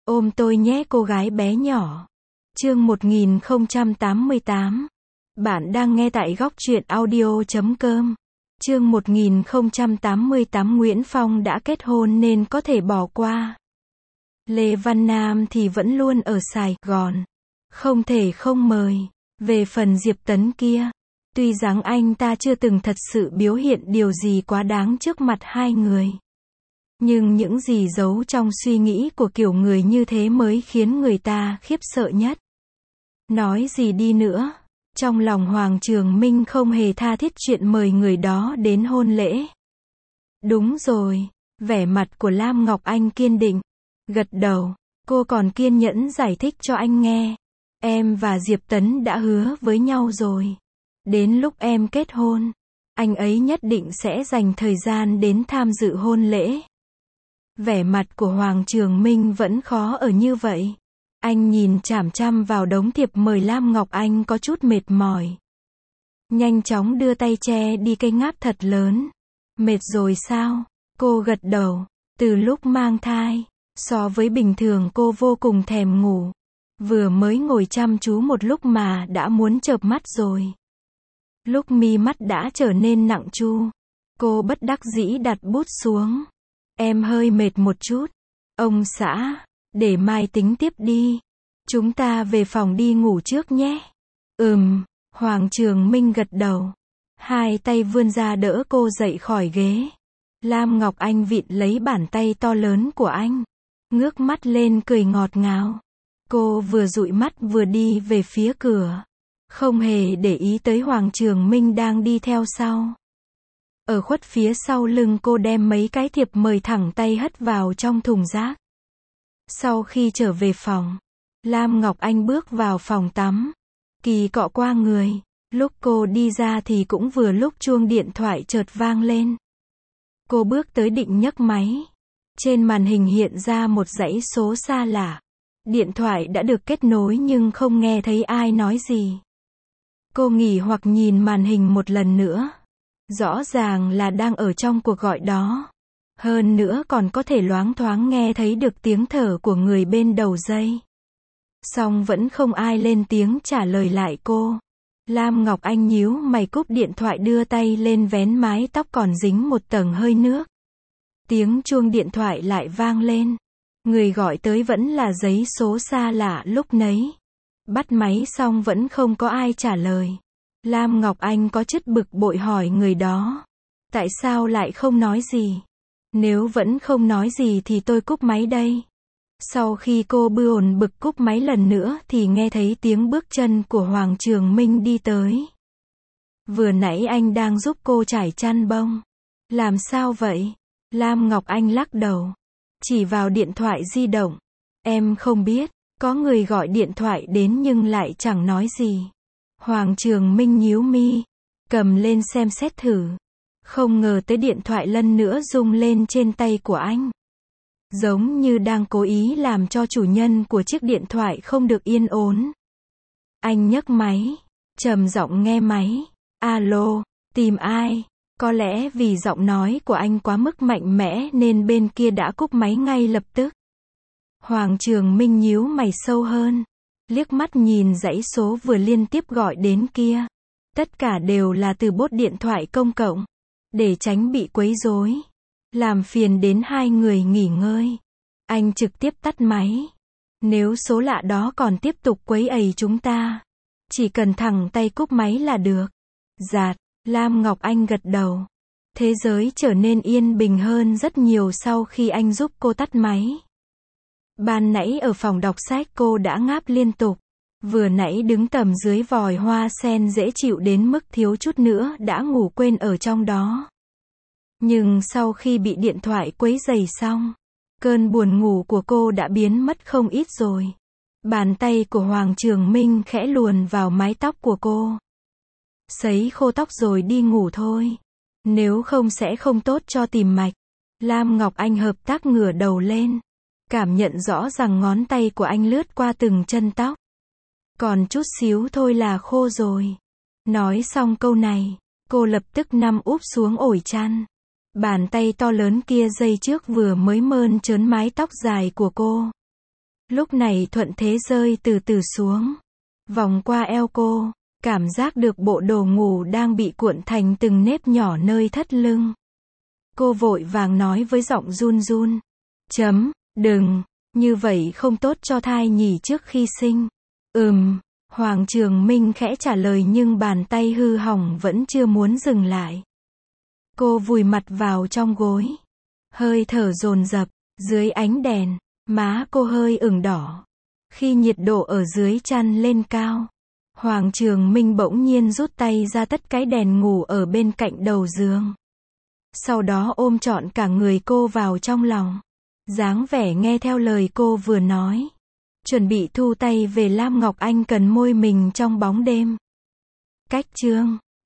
Ôm tôi nhé cô gái bé nhỏ. Chương 1088. Bạn đang nghe tại góc truyện audio.com. Chương 1088 Nguyễn Phong đã kết hôn nên có thể bỏ qua. Lê Văn Nam thì vẫn luôn ở Sài Gòn. Không thể không mời. Về phần Diệp Tấn kia, tuy rằng anh ta chưa từng thật sự biểu hiện điều gì quá đáng trước mặt hai người. Nhưng những gì giấu trong suy nghĩ của kiểu người như thế mới khiến người ta khiếp sợ nhất. Nói gì đi nữa, trong lòng Hoàng Trường Minh không hề tha thiết chuyện mời người đó đến hôn lễ. Đúng rồi, vẻ mặt của Lam Ngọc Anh kiên định, gật đầu, cô còn kiên nhẫn giải thích cho anh nghe. Em và Diệp Tấn đã hứa với nhau rồi. Đến lúc em kết hôn, anh ấy nhất định sẽ dành thời gian đến tham dự hôn lễ. Vẻ mặt của Hoàng Trường Minh vẫn khó ở như vậy. Anh nhìn chằm chằm vào đống thiệp mời Lam Ngọc Anh có chút mệt mỏi. Nhanh chóng đưa tay che đi cây ngáp thật lớn. Mệt rồi sao? Cô gật đầu. Từ lúc mang thai, so với bình thường cô vô cùng thèm ngủ. Vừa mới ngồi chăm chú một lúc mà đã muốn chợp mắt rồi. Lúc mi mắt đã trở nên nặng chu, cô bất đắc dĩ đặt bút xuống. Em hơi mệt một chút. Ông xã, để mai tính tiếp đi. Chúng ta về phòng đi ngủ trước nhé. Hoàng Trường Minh gật đầu. Hai tay vươn ra đỡ cô dậy khỏi ghế. Lam Ngọc Anh vịn lấy bàn tay to lớn của anh. Ngước mắt lên cười ngọt ngào. Cô vừa dụi mắt vừa đi về phía cửa. Không hề để ý tới Hoàng Trường Minh đang đi theo sau. Ở khuất phía sau lưng cô đem mấy cái thiệp mời thẳng tay hất vào trong thùng rác. Sau khi trở về phòng, Lam Ngọc Anh bước vào phòng tắm. Kỳ cọ qua người. Lúc cô đi ra thì cũng vừa lúc chuông điện thoại chợt vang lên. Cô bước tới định nhấc máy. Trên màn hình hiện ra một dãy số xa lạ. Điện thoại đã được kết nối nhưng không nghe thấy ai nói gì. Cô nghỉ hoặc nhìn màn hình một lần nữa. Rõ ràng là đang ở trong cuộc gọi đó. Hơn nữa còn có thể loáng thoáng nghe thấy được tiếng thở của người bên đầu dây. Song vẫn không ai lên tiếng trả lời lại cô. Lam Ngọc Anh nhíu mày cúp điện thoại đưa tay lên vén mái tóc còn dính một tầng hơi nước. Tiếng chuông điện thoại lại vang lên. Người gọi tới vẫn là giấy số xa lạ lúc nấy. Bắt máy xong vẫn không có ai trả lời. Lam Ngọc Anh có chút bực bội hỏi người đó. Tại sao lại không nói gì? Nếu vẫn không nói gì thì tôi cúp máy đây. Sau khi cô bực cúp máy lần nữa thì nghe thấy tiếng bước chân của Hoàng Trường Minh đi tới. Vừa nãy anh đang giúp cô trải chăn bông. Làm sao vậy? Lam Ngọc Anh lắc đầu. Chỉ vào điện thoại di động. Em không biết, có người gọi điện thoại đến nhưng lại chẳng nói gì. Hoàng Trường Minh nhíu mi, cầm lên xem xét thử. Không ngờ tới điện thoại lần nữa rung lên trên tay của anh. Giống như đang cố ý làm cho chủ nhân của chiếc điện thoại không được yên ổn. Anh nhấc máy, trầm giọng nghe máy. Alo, tìm ai? Có lẽ vì giọng nói của anh quá mức mạnh mẽ nên bên kia đã cúp máy ngay lập tức. Hoàng Trường Minh nhíu mày sâu hơn. Liếc mắt nhìn dãy số vừa liên tiếp gọi đến kia. Tất cả đều là từ bốt điện thoại công cộng. Để tránh bị quấy rối, làm phiền đến hai người nghỉ ngơi, anh trực tiếp tắt máy. Nếu số lạ đó còn tiếp tục quấy rầy chúng ta, chỉ cần thẳng tay cúp máy là được. Dạt, Lam Ngọc Anh gật đầu. Thế giới trở nên yên bình hơn rất nhiều sau khi anh giúp cô tắt máy. Ban nãy ở phòng đọc sách cô đã ngáp liên tục. Vừa nãy đứng tầm dưới vòi hoa sen dễ chịu đến mức thiếu chút nữa đã ngủ quên ở trong đó. Nhưng sau khi bị điện thoại quấy rầy xong, cơn buồn ngủ của cô đã biến mất không ít rồi. Bàn tay của Hoàng Trường Minh khẽ luồn vào mái tóc của cô. Sấy khô tóc rồi đi ngủ thôi. Nếu không sẽ không tốt cho tim mạch. Lam Ngọc Anh hợp tác ngửa đầu lên. Cảm nhận rõ rằng ngón tay của anh lướt qua từng chân tóc. Còn chút xíu thôi là khô rồi. Nói xong câu này, cô lập tức nằm úp xuống ổ chăn. Bàn tay to lớn kia giây trước vừa mới mơn trớn mái tóc dài của cô. Lúc này thuận thế rơi từ từ xuống, vòng qua eo cô, cảm giác được bộ đồ ngủ đang bị cuộn thành từng nếp nhỏ nơi thắt lưng. Cô vội vàng nói với giọng run run. Đừng, như vậy không tốt cho thai nhỉ trước khi sinh. Hoàng Trường Minh khẽ trả lời nhưng bàn tay hư hỏng vẫn chưa muốn dừng lại. Cô vùi mặt vào trong gối. Hơi thở dồn dập, dưới ánh đèn, má cô hơi ửng đỏ. Khi nhiệt độ ở dưới chăn lên cao, Hoàng Trường Minh bỗng nhiên rút tay ra tắt cái đèn ngủ ở bên cạnh đầu giường. Sau đó ôm trọn cả người cô vào trong lòng. Dáng vẻ nghe theo lời cô vừa nói. Chuẩn bị thu tay về, Lam Ngọc Anh cần môi mình trong bóng đêm. Cách chương